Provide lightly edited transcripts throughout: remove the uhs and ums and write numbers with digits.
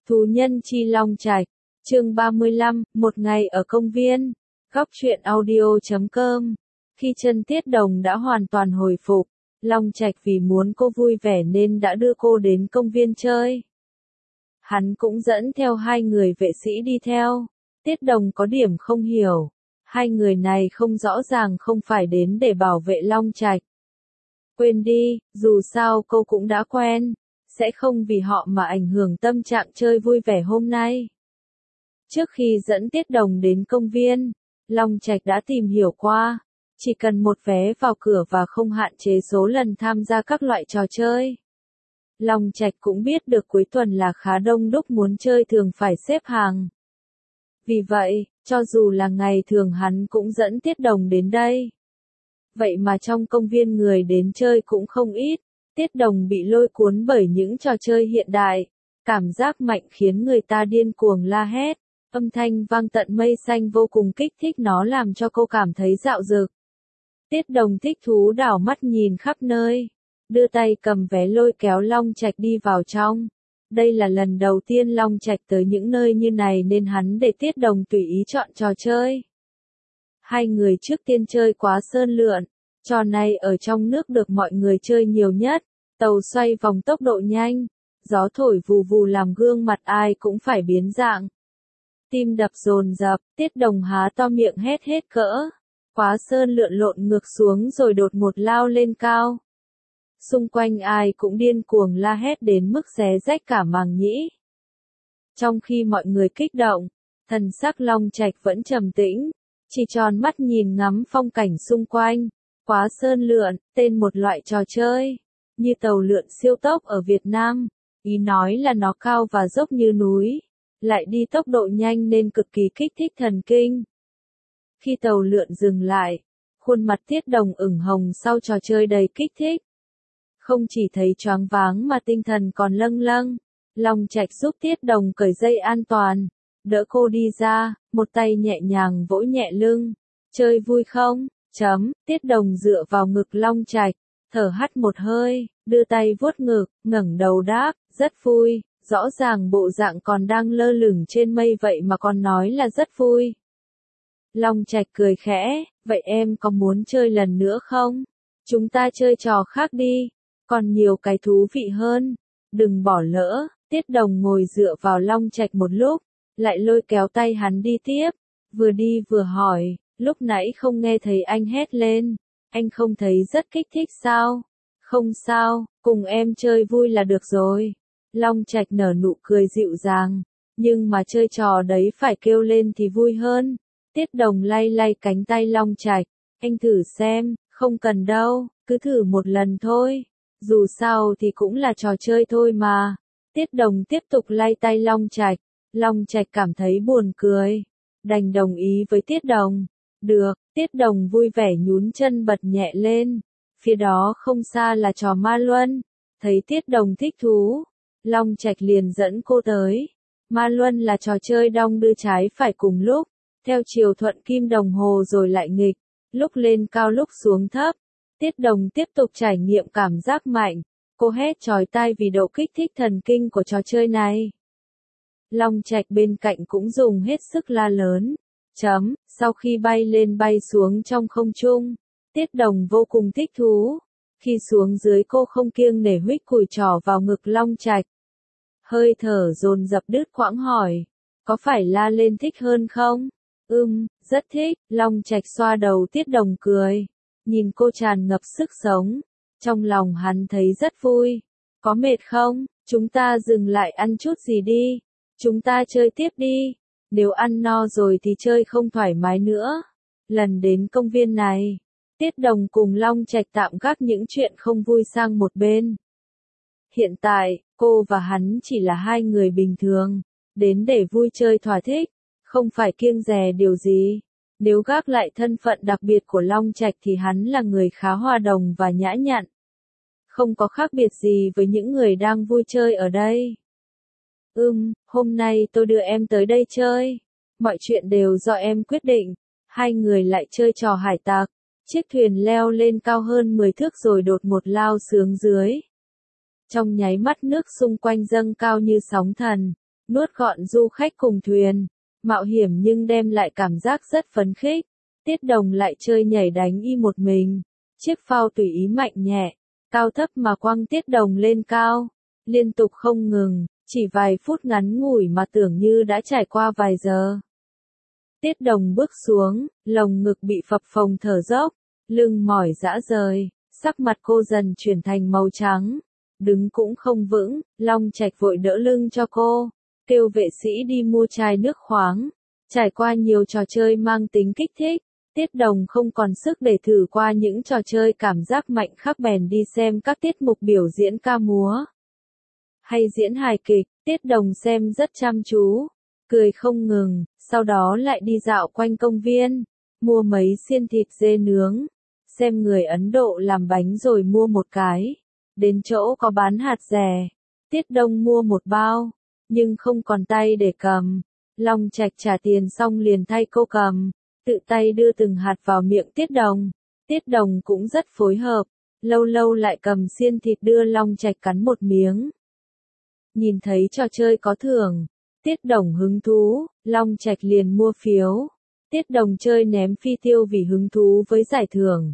Thú nhân chi Long Trạch, chương 35, một ngày ở công viên, góc truyện audio.com. Khi chân Tiết Đồng đã hoàn toàn hồi phục, Long Trạch vì muốn cô vui vẻ nên đã đưa cô đến công viên chơi. Hắn cũng dẫn theo hai người vệ sĩ đi theo. Tiết Đồng có điểm không hiểu, hai người này không rõ ràng không phải đến để bảo vệ Long Trạch. Quên đi, dù sao cô cũng đã quen, sẽ không vì họ mà ảnh hưởng tâm trạng chơi vui vẻ hôm nay. Trước khi dẫn Tiết Đồng đến công viên, Long Trạch đã tìm hiểu qua, chỉ cần một vé vào cửa và không hạn chế số lần tham gia các loại trò chơi. Long Trạch cũng biết được cuối tuần là khá đông đúc muốn chơi thường phải xếp hàng. Vì vậy, cho dù là ngày thường hắn cũng dẫn Tiết Đồng đến đây. Vậy mà trong công viên người đến chơi cũng không ít. Tiết Đồng bị lôi cuốn bởi những trò chơi hiện đại, cảm giác mạnh khiến người ta điên cuồng la hét, âm thanh vang tận mây xanh vô cùng kích thích, nó làm cho cô cảm thấy dạo dực. Tiết Đồng thích thú đảo mắt nhìn khắp nơi, đưa tay cầm vé lôi kéo Long Trạch đi vào trong. Đây là lần đầu tiên Long Trạch tới những nơi như này nên hắn để Tiết Đồng tùy ý chọn trò chơi. Hai người trước tiên chơi quá sơn lượn. Trò này ở trong nước được mọi người chơi nhiều nhất, tàu xoay vòng tốc độ nhanh, gió thổi vù vù làm gương mặt ai cũng phải biến dạng. Tim đập dồn dập, Tiết Đồng há to miệng hét hết cỡ, quá sơn lượn lộn ngược xuống rồi đột ngột lao lên cao. Xung quanh ai cũng điên cuồng la hét đến mức xé rách cả màng nhĩ. Trong khi mọi người kích động, thần sắc Long Trạch vẫn trầm tĩnh, chỉ tròn mắt nhìn ngắm phong cảnh xung quanh. Quá sơn lượn, tên một loại trò chơi, như tàu lượn siêu tốc ở Việt Nam, ý nói là nó cao và dốc như núi, lại đi tốc độ nhanh nên cực kỳ kích thích thần kinh. Khi tàu lượn dừng lại, khuôn mặt Tiết Đồng ửng hồng sau trò chơi đầy kích thích. Không chỉ thấy choáng váng mà tinh thần còn lâng lâng, Long Trạch giúp Tiết Đồng cởi dây an toàn, đỡ cô đi ra, một tay nhẹ nhàng vỗ nhẹ lưng. Chơi vui không? Tiết Đồng dựa vào ngực Long Trạch, thở hắt một hơi, đưa tay vuốt ngực, ngẩng đầu đáp, rất vui, rõ ràng bộ dạng còn đang lơ lửng trên mây vậy mà còn nói là rất vui. Long Trạch cười khẽ, vậy em có muốn chơi lần nữa không? Chúng ta chơi trò khác đi, còn nhiều cái thú vị hơn, đừng bỏ lỡ. Tiết Đồng ngồi dựa vào Long Trạch một lúc, lại lôi kéo tay hắn đi tiếp, vừa đi vừa hỏi. Lúc nãy không nghe thấy anh hét lên, anh không thấy rất kích thích sao? Không sao, cùng em chơi vui là được rồi. Long Trạch nở nụ cười dịu dàng, nhưng mà chơi trò đấy phải kêu lên thì vui hơn. Tiết Đồng lay lay cánh tay Long Trạch, anh thử xem, không cần đâu, cứ thử một lần thôi. Dù sao thì cũng là trò chơi thôi mà. Tiết Đồng tiếp tục lay tay Long Trạch, Long Trạch cảm thấy buồn cười, đành đồng ý với Tiết Đồng. Được, Tiết Đồng vui vẻ nhún chân bật nhẹ lên. Phía đó không xa là trò ma luân. Thấy Tiết Đồng thích thú, Long Trạch liền dẫn cô tới. Ma luân là trò chơi đong đưa trái phải cùng lúc, theo chiều thuận kim đồng hồ rồi lại nghịch, lúc lên cao lúc xuống thấp. Tiết Đồng tiếp tục trải nghiệm cảm giác mạnh, cô hét chói tai vì độ kích thích thần kinh của trò chơi này. Long Trạch bên cạnh cũng dùng hết sức la lớn. Sau khi bay lên bay xuống trong không trung, Tiết Đồng vô cùng thích thú. Khi xuống dưới cô không kiêng nể huých cùi trỏ vào ngực Long Trạch. Hơi thở dồn dập đứt quãng hỏi, có phải la lên thích hơn không? Rất thích. Long Trạch xoa đầu Tiết Đồng cười, nhìn cô tràn ngập sức sống. Trong lòng hắn thấy rất vui. Có mệt không? Chúng ta dừng lại ăn chút gì đi. Chúng ta chơi tiếp đi. Nếu ăn no rồi thì chơi không thoải mái nữa. Lần đến công viên này, Tiết Đồng cùng Long Trạch tạm gác những chuyện không vui sang một bên. Hiện tại, cô và hắn chỉ là hai người bình thường, đến để vui chơi thỏa thích, không phải kiêng dè điều gì. Nếu gác lại thân phận đặc biệt của Long Trạch thì hắn là người khá hòa đồng và nhã nhặn. Không có khác biệt gì với những người đang vui chơi ở đây. Hôm nay tôi đưa em tới đây chơi. Mọi chuyện đều do em quyết định. Hai người lại chơi trò hải tặc. Chiếc thuyền leo lên cao hơn 10 thước rồi đột ngột lao xuống dưới. Trong nháy mắt nước xung quanh dâng cao như sóng thần. nuốt gọn du khách cùng thuyền, mạo hiểm nhưng đem lại cảm giác rất phấn khích. Tiết Đồng lại chơi nhảy đánh y một mình, chiếc phao tùy ý mạnh nhẹ, cao thấp mà quăng Tiết Đồng lên cao, liên tục không ngừng, chỉ vài phút ngắn ngủi mà tưởng như đã trải qua vài giờ. Tiết Đồng bước xuống, lồng ngực bị phập phồng thở dốc, lưng mỏi rã rời, sắc mặt cô dần chuyển thành màu trắng, đứng cũng không vững, Long Trạch vội đỡ lưng cho cô, kêu vệ sĩ đi mua chai nước khoáng. Trải qua nhiều trò chơi mang tính kích thích, Tiết Đồng không còn sức để thử qua những trò chơi cảm giác mạnh khắc bèn đi xem các tiết mục biểu diễn ca múa hay diễn hài kịch. Tiết Đồng xem rất chăm chú, cười không ngừng, sau đó lại đi dạo quanh công viên, mua mấy xiên thịt dê nướng, xem người Ấn Độ làm bánh rồi mua một cái. Đến chỗ có bán hạt dẻ, Tiết Đồng mua một bao, nhưng không còn tay để cầm. Long Trạch trả tiền xong liền thay cô cầm, tự tay đưa từng hạt vào miệng Tiết Đồng. Tiết Đồng cũng rất phối hợp, lâu lâu lại cầm xiên thịt đưa Long Trạch cắn một miếng. Nhìn thấy trò chơi có thưởng, Tiết Đồng hứng thú, Long Trạch liền mua phiếu. Tiết Đồng chơi ném phi tiêu vì hứng thú với giải thưởng.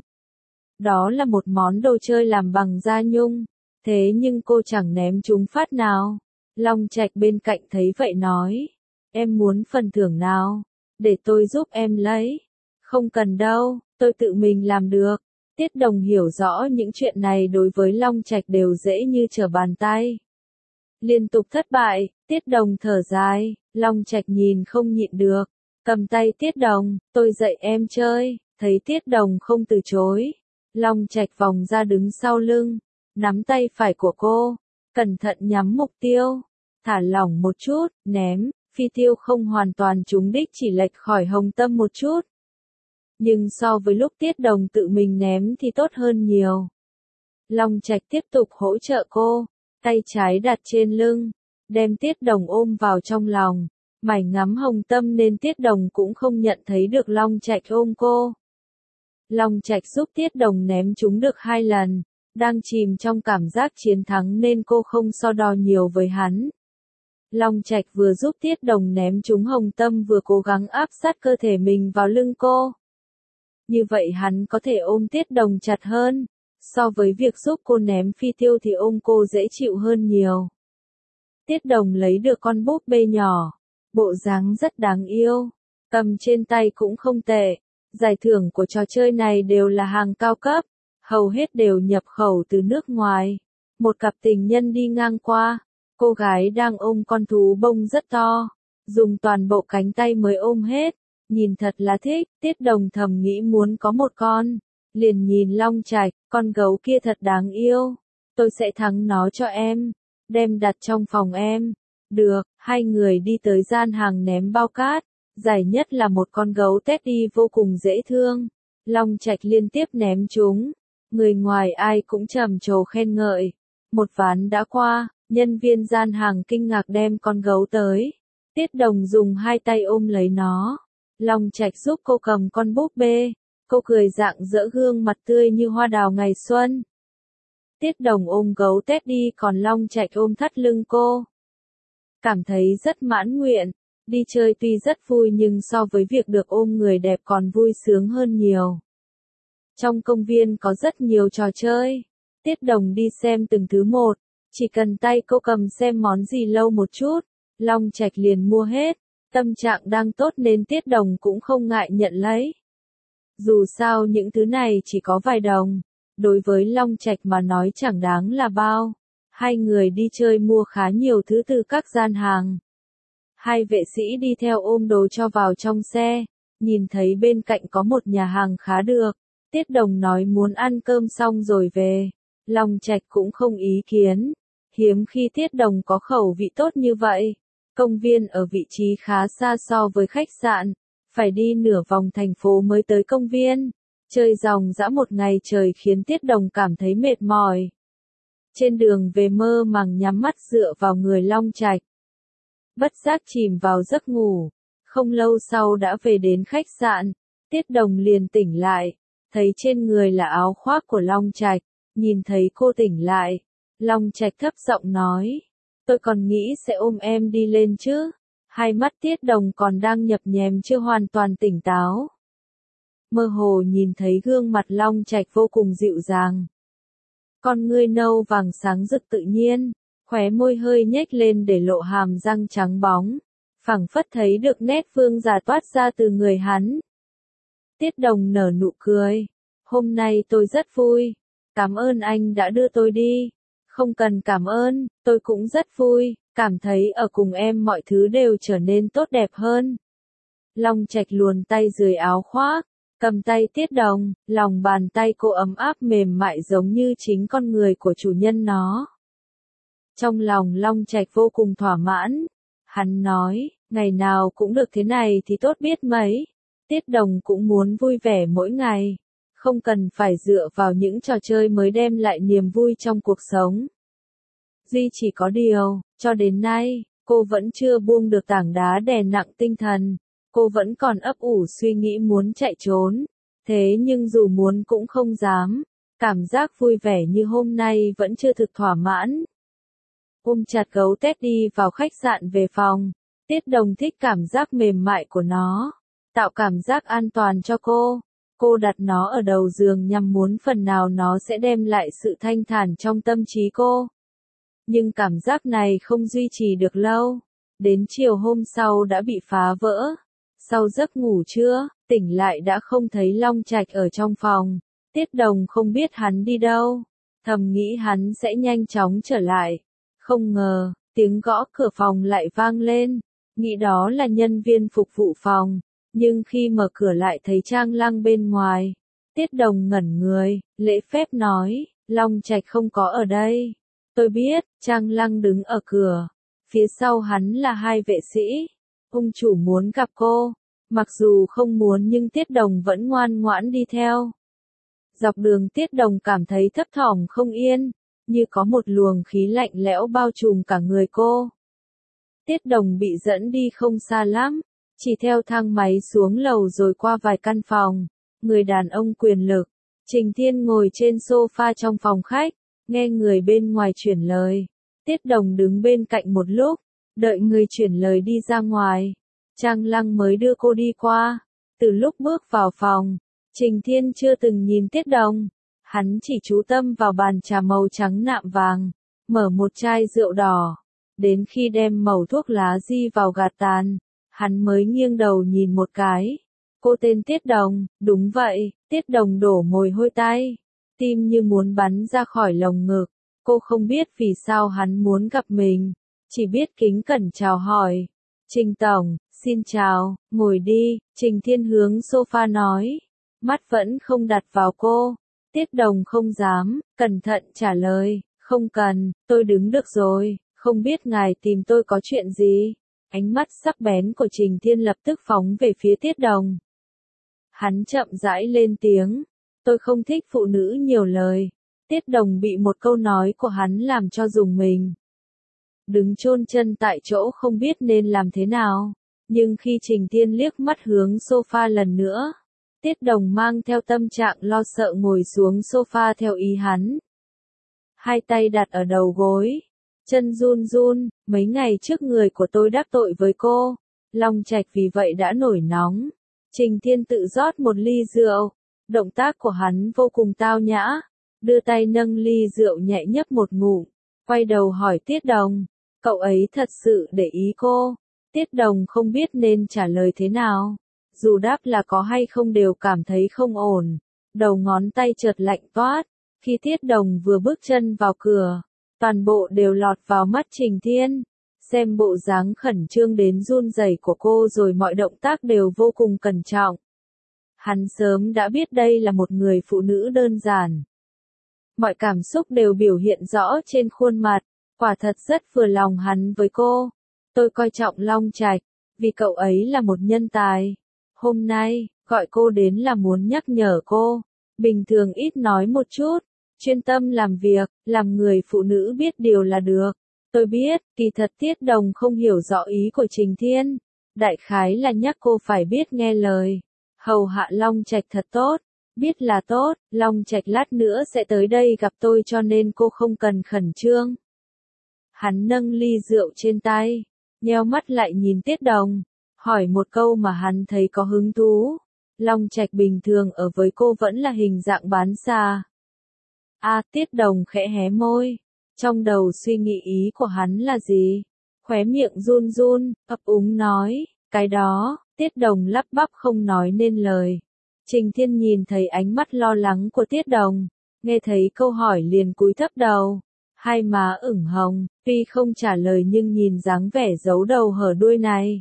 Đó là một món đồ chơi làm bằng da nhung, thế nhưng cô chẳng ném trúng phát nào. Long Trạch bên cạnh thấy vậy nói, em muốn phần thưởng nào? Để tôi giúp em lấy. Không cần đâu, tôi tự mình làm được. Tiết Đồng hiểu rõ những chuyện này đối với Long Trạch đều dễ như trở bàn tay. Liên tục thất bại, Tiết Đồng thở dài, Long Trạch nhìn không nhịn được, cầm tay Tiết Đồng, tôi dạy em chơi. Thấy Tiết Đồng không từ chối, Long Trạch vòng ra đứng sau lưng, nắm tay phải của cô, cẩn thận nhắm mục tiêu, thả lỏng một chút, ném. Phi tiêu không hoàn toàn trúng đích, chỉ lệch khỏi hồng tâm một chút. Nhưng so với lúc Tiết Đồng tự mình ném thì tốt hơn nhiều. Long Trạch tiếp tục hỗ trợ cô, tay trái đặt trên lưng, đem Tiết Đồng ôm vào trong lòng. Mải ngắm hồng tâm nên Tiết Đồng cũng không nhận thấy được Long Trạch ôm cô. Long Trạch giúp Tiết Đồng ném trúng được 2 lần, đang chìm trong cảm giác chiến thắng nên cô không so đo nhiều với hắn. Long Trạch vừa giúp Tiết Đồng ném trúng hồng tâm vừa cố gắng áp sát cơ thể mình vào lưng cô. Như vậy hắn có thể ôm Tiết Đồng chặt hơn, so với việc giúp cô ném phi tiêu thì ôm cô dễ chịu hơn nhiều. Tiết Đồng lấy được con búp bê nhỏ, bộ dáng rất đáng yêu, cầm trên tay cũng không tệ. Giải thưởng của trò chơi này đều là hàng cao cấp, hầu hết đều nhập khẩu từ nước ngoài. Một cặp tình nhân đi ngang qua. Cô gái đang ôm con thú bông rất to, dùng toàn bộ cánh tay mới ôm hết, nhìn thật là thích. Tiết Đồng thầm nghĩ muốn có một con, liền nhìn Long Trạch, con gấu kia thật đáng yêu, tôi sẽ thắng nó cho em, đem đặt trong phòng em. Được, hai người đi tới gian hàng ném bao cát, giải nhất là một con gấu Teddy vô cùng dễ thương. Long Trạch liên tiếp ném chúng, người ngoài ai cũng trầm trồ khen ngợi. Một ván đã qua. Nhân viên gian hàng kinh ngạc đem con gấu tới. Tiết Đồng dùng 2 tay ôm lấy nó. Long Trạch giúp cô cầm con búp bê. Cô cười rạng rỡ, gương mặt tươi như hoa đào ngày xuân. Tiết Đồng ôm gấu Teddy còn Long Trạch ôm thắt lưng cô. Cảm thấy rất mãn nguyện. Đi chơi tuy rất vui nhưng so với việc được ôm người đẹp còn vui sướng hơn nhiều. Trong công viên có rất nhiều trò chơi. Tiết Đồng đi xem từng thứ một. Chỉ cần tay cô cầm xem món gì lâu một chút, Long Trạch liền mua hết. Tâm trạng đang tốt nên Tiết Đồng cũng không ngại nhận lấy. Dù sao những thứ này chỉ có vài đồng, đối với Long Trạch mà nói chẳng đáng là bao. Hai người đi chơi mua khá nhiều thứ từ các gian hàng. Hai vệ sĩ đi theo ôm đồ cho vào trong xe, nhìn thấy bên cạnh có một nhà hàng khá được. Tiết Đồng nói muốn ăn cơm xong rồi về. Long Trạch cũng không ý kiến. Hiếm khi Tiết Đồng có khẩu vị tốt như vậy. Công viên ở vị trí khá xa so với khách sạn, phải đi nửa vòng thành phố mới tới công viên. Chơi ròng rã một ngày trời khiến Tiết Đồng cảm thấy mệt mỏi. Trên đường về mơ màng nhắm mắt dựa vào người Long Trạch. Bất giác chìm vào giấc ngủ. Không lâu sau đã về đến khách sạn, Tiết Đồng liền tỉnh lại, thấy trên người là áo khoác của Long Trạch, nhìn thấy cô tỉnh lại. Long Trạch thấp giọng nói, tôi còn nghĩ sẽ ôm em đi lên chứ. Hai mắt Tiết Đồng còn đang nhập nhèm chưa hoàn toàn tỉnh táo. Mơ hồ nhìn thấy gương mặt Long Trạch vô cùng dịu dàng. Con ngươi nâu vàng sáng rực tự nhiên, khóe môi hơi nhếch lên để lộ hàm răng trắng bóng, phảng phất thấy được nét vương giả toát ra từ người hắn. Tiết Đồng nở nụ cười. Hôm nay tôi rất vui. Cảm ơn anh đã đưa tôi đi. Không cần cảm ơn, tôi cũng rất vui, cảm thấy ở cùng em mọi thứ đều trở nên tốt đẹp hơn. Long Trạch luồn tay dưới áo khoác, cầm tay Tiết Đồng, lòng bàn tay cô ấm áp mềm mại giống như chính con người của chủ nhân nó. Trong lòng Long Trạch vô cùng thỏa mãn. Hắn nói, ngày nào cũng được thế này thì tốt biết mấy. Tiết Đồng cũng muốn vui vẻ mỗi ngày. Không cần phải dựa vào những trò chơi mới đem lại niềm vui trong cuộc sống. Duy chỉ có điều, cho đến nay, cô vẫn chưa buông được tảng đá đè nặng tinh thần. Cô vẫn còn ấp ủ suy nghĩ muốn chạy trốn. Thế nhưng dù muốn cũng không dám. Cảm giác vui vẻ như hôm nay vẫn chưa thực thỏa mãn. Ôm chặt gấu Teddy vào khách sạn về phòng. Tiết Đồng thích cảm giác mềm mại của nó. Tạo cảm giác an toàn cho cô. Cô đặt nó ở đầu giường nhằm muốn phần nào nó sẽ đem lại sự thanh thản trong tâm trí cô. Nhưng cảm giác này không duy trì được lâu. Đến chiều hôm sau đã bị phá vỡ. Sau giấc ngủ trưa, tỉnh lại đã không thấy Long Trạch ở trong phòng. Tiết Đồng không biết hắn đi đâu. Thầm nghĩ hắn sẽ nhanh chóng trở lại. Không ngờ, tiếng gõ cửa phòng lại vang lên. Nghĩ đó là nhân viên phục vụ phòng. Nhưng khi mở cửa lại thấy Trang Lăng bên ngoài. Tiết Đồng ngẩn người, lễ phép nói, Long Trạch không có ở đây. Tôi biết, Trang Lăng đứng ở cửa. Phía sau hắn là hai vệ sĩ. Ông chủ muốn gặp cô. Mặc dù không muốn nhưng Tiết Đồng vẫn ngoan ngoãn đi theo. Dọc đường Tiết Đồng cảm thấy thấp thỏm không yên. Như có một luồng khí lạnh lẽo bao trùm cả người cô. Tiết Đồng bị dẫn đi không xa lắm. Chỉ theo thang máy xuống lầu rồi qua vài căn phòng. Người đàn ông quyền lực. Trình Thiên ngồi trên sofa trong phòng khách. Nghe người bên ngoài chuyển lời. Tiết Đồng đứng bên cạnh một lúc. Đợi người chuyển lời đi ra ngoài. Trang Lăng mới đưa cô đi qua. Từ lúc bước vào phòng. Trình Thiên chưa từng nhìn Tiết Đồng. Hắn chỉ chú tâm vào bàn trà màu trắng nạm vàng. Mở một chai rượu đỏ. Đến khi đem mẩu thuốc lá di vào gạt tàn. Hắn mới nghiêng đầu nhìn một cái. Cô tên Tiết Đồng, đúng vậy, Tiết Đồng đổ mồ hôi tay. Tim như muốn bắn ra khỏi lồng ngực. Cô không biết vì sao hắn muốn gặp mình. Chỉ biết kính cẩn chào hỏi. Trình Tổng, xin chào, ngồi đi, Trình Thiên hướng sofa nói. Mắt vẫn không đặt vào cô. Tiết Đồng không dám, cẩn thận trả lời, không cần, tôi đứng được rồi, không biết ngài tìm tôi có chuyện gì. Ánh mắt sắc bén của Trình Thiên lập tức phóng về phía Tiết Đồng. Hắn chậm rãi lên tiếng. Tôi không thích phụ nữ nhiều lời. Tiết Đồng bị một câu nói của hắn làm cho rùng mình. Đứng chôn chân tại chỗ không biết nên làm thế nào. Nhưng khi Trình Thiên liếc mắt hướng sofa lần nữa. Tiết Đồng mang theo tâm trạng lo sợ ngồi xuống sofa theo ý hắn. Hai tay đặt ở đầu gối. Chân run run, mấy ngày trước người của tôi đắc tội với cô. Long Trạch vì vậy đã nổi nóng. Trình Thiên tự rót một ly rượu. Động tác của hắn vô cùng tao nhã. Đưa tay nâng ly rượu nhẹ nhấp một ngụm. Quay đầu hỏi Tiết Đồng. Cậu ấy thật sự để ý cô. Tiết Đồng không biết nên trả lời thế nào. Dù đáp là có hay không đều cảm thấy không ổn. Đầu ngón tay chợt lạnh toát. Khi Tiết Đồng vừa bước chân vào cửa. Toàn bộ đều lọt vào mắt Trình Thiên. Xem bộ dáng khẩn trương đến run rẩy của cô rồi mọi động tác đều vô cùng cẩn trọng. Hắn sớm đã biết đây là một người phụ nữ đơn giản. Mọi cảm xúc đều biểu hiện rõ trên khuôn mặt. Quả thật rất vừa lòng hắn với cô. Tôi coi trọng Long Trạch. Vì cậu ấy là một nhân tài. Hôm nay, gọi cô đến là muốn nhắc nhở cô. Bình thường ít nói một chút. Chuyên tâm làm việc, làm người phụ nữ biết điều là được. Tôi biết, kỳ thật Tiết Đồng không hiểu rõ ý của Trình Thiên. Đại khái là nhắc cô phải biết nghe lời. Hầu hạ Long Trạch thật tốt. Biết là tốt, Long Trạch lát nữa sẽ tới đây gặp tôi cho nên cô không cần khẩn trương. Hắn nâng ly rượu trên tay, nheo mắt lại nhìn Tiết Đồng, hỏi một câu mà hắn thấy có hứng thú. Long Trạch bình thường ở với cô vẫn là hình dạng bán xa. Tiết Đồng khẽ hé môi, trong đầu suy nghĩ ý của hắn là gì? Khóe miệng run run, ấp úng nói, cái đó. Tiết Đồng lắp bắp không nói nên lời. Trình Thiên nhìn thấy ánh mắt lo lắng của Tiết Đồng, nghe thấy câu hỏi liền cúi thấp đầu, hai má ửng hồng, tuy không trả lời nhưng nhìn dáng vẻ giấu đầu hở đuôi này.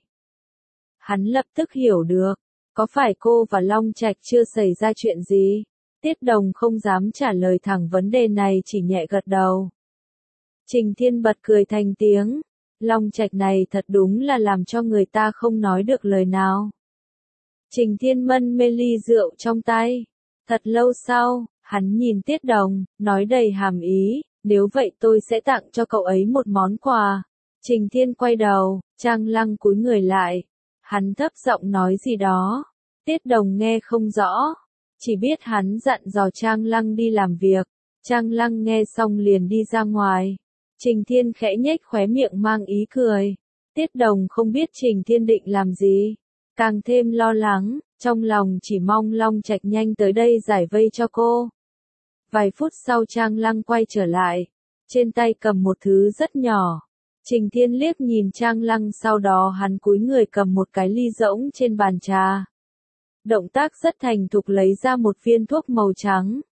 Hắn lập tức hiểu được, có phải cô và Long Trạch chưa xảy ra chuyện gì? Tiết Đồng không dám trả lời thẳng vấn đề này, chỉ nhẹ gật đầu. Trình Thiên bật cười thành tiếng. Long Trạch này thật đúng là làm cho người ta không nói được lời nào. Trình Thiên mân mê ly rượu trong tay. Thật lâu sau, hắn nhìn Tiết Đồng, nói đầy hàm ý, nếu vậy tôi sẽ tặng cho cậu ấy một món quà. Trình Thiên quay đầu, Trang Lăng cúi người lại. Hắn thấp giọng nói gì đó. Tiết Đồng nghe không rõ, chỉ biết hắn dặn dò Trang Lăng đi làm việc. Trang Lăng nghe xong liền đi ra ngoài. Trình Thiên khẽ nhếch khóe miệng mang ý cười. Tiết Đồng không biết Trình Thiên định làm gì, càng thêm lo lắng, trong lòng chỉ mong Long Trạch nhanh tới đây giải vây cho cô. Vài phút sau Trang Lăng quay trở lại, trên tay cầm một thứ rất nhỏ. Trình Thiên liếc nhìn Trang Lăng, sau đó hắn cúi người cầm một cái ly rỗng trên bàn trà. Động tác rất thành thục lấy ra một viên thuốc màu trắng.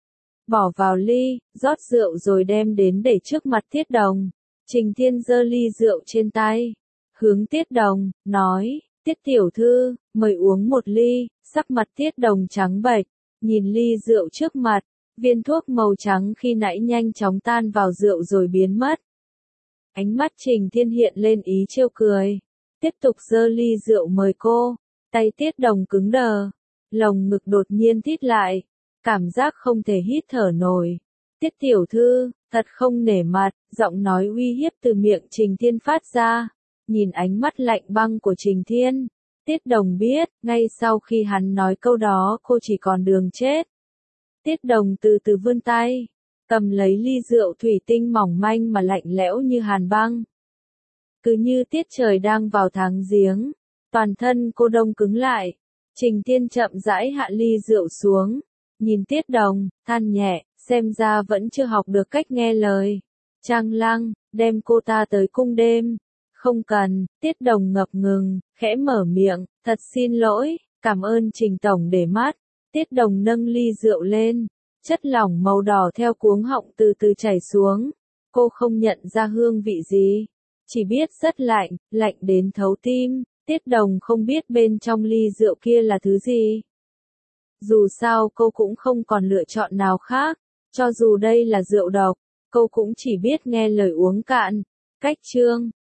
Bỏ vào ly, rót rượu rồi đem đến để trước mặt Tiết Đồng. Trình Thiên giơ ly rượu trên tay, hướng Tiết Đồng, nói, Tiết tiểu thư, mời uống một ly. Sắc mặt Tiết Đồng trắng bệch, nhìn ly rượu trước mặt, viên thuốc màu trắng khi nãy nhanh chóng tan vào rượu rồi biến mất. Ánh mắt Trình Thiên hiện lên ý trêu cười, tiếp tục giơ ly rượu mời cô. Tay Tiết Đồng cứng đờ, lồng ngực đột nhiên thít lại, cảm giác không thể hít thở nổi. Tiết tiểu thư, thật không nể mặt, giọng nói uy hiếp từ miệng Trình Thiên phát ra. Nhìn ánh mắt lạnh băng của Trình Thiên, Tiết Đồng biết, ngay sau khi hắn nói câu đó cô chỉ còn đường chết. Tiết Đồng từ từ vươn tay, cầm lấy ly rượu thủy tinh mỏng manh mà lạnh lẽo như hàn băng. Cứ như tiết trời đang vào tháng giếng, toàn thân cô đông cứng lại. Trình Thiên chậm rãi hạ ly rượu xuống, nhìn Tiết Đồng, than nhẹ, xem ra vẫn chưa học được cách nghe lời. Trang Lăng, đem cô ta tới cung đêm. Không cần. Tiết Đồng ngập ngừng, khẽ mở miệng, thật xin lỗi, cảm ơn Trình Tổng để mắt. Tiết Đồng nâng ly rượu lên, chất lỏng màu đỏ theo cuống họng từ từ chảy xuống. Cô không nhận ra hương vị gì, chỉ biết rất lạnh, lạnh đến thấu tim. Tiết Đồng không biết bên trong ly rượu kia là thứ gì. Dù sao cô cũng không còn lựa chọn nào khác, cho dù đây là rượu độc, cô cũng chỉ biết nghe lời uống cạn. Cách chương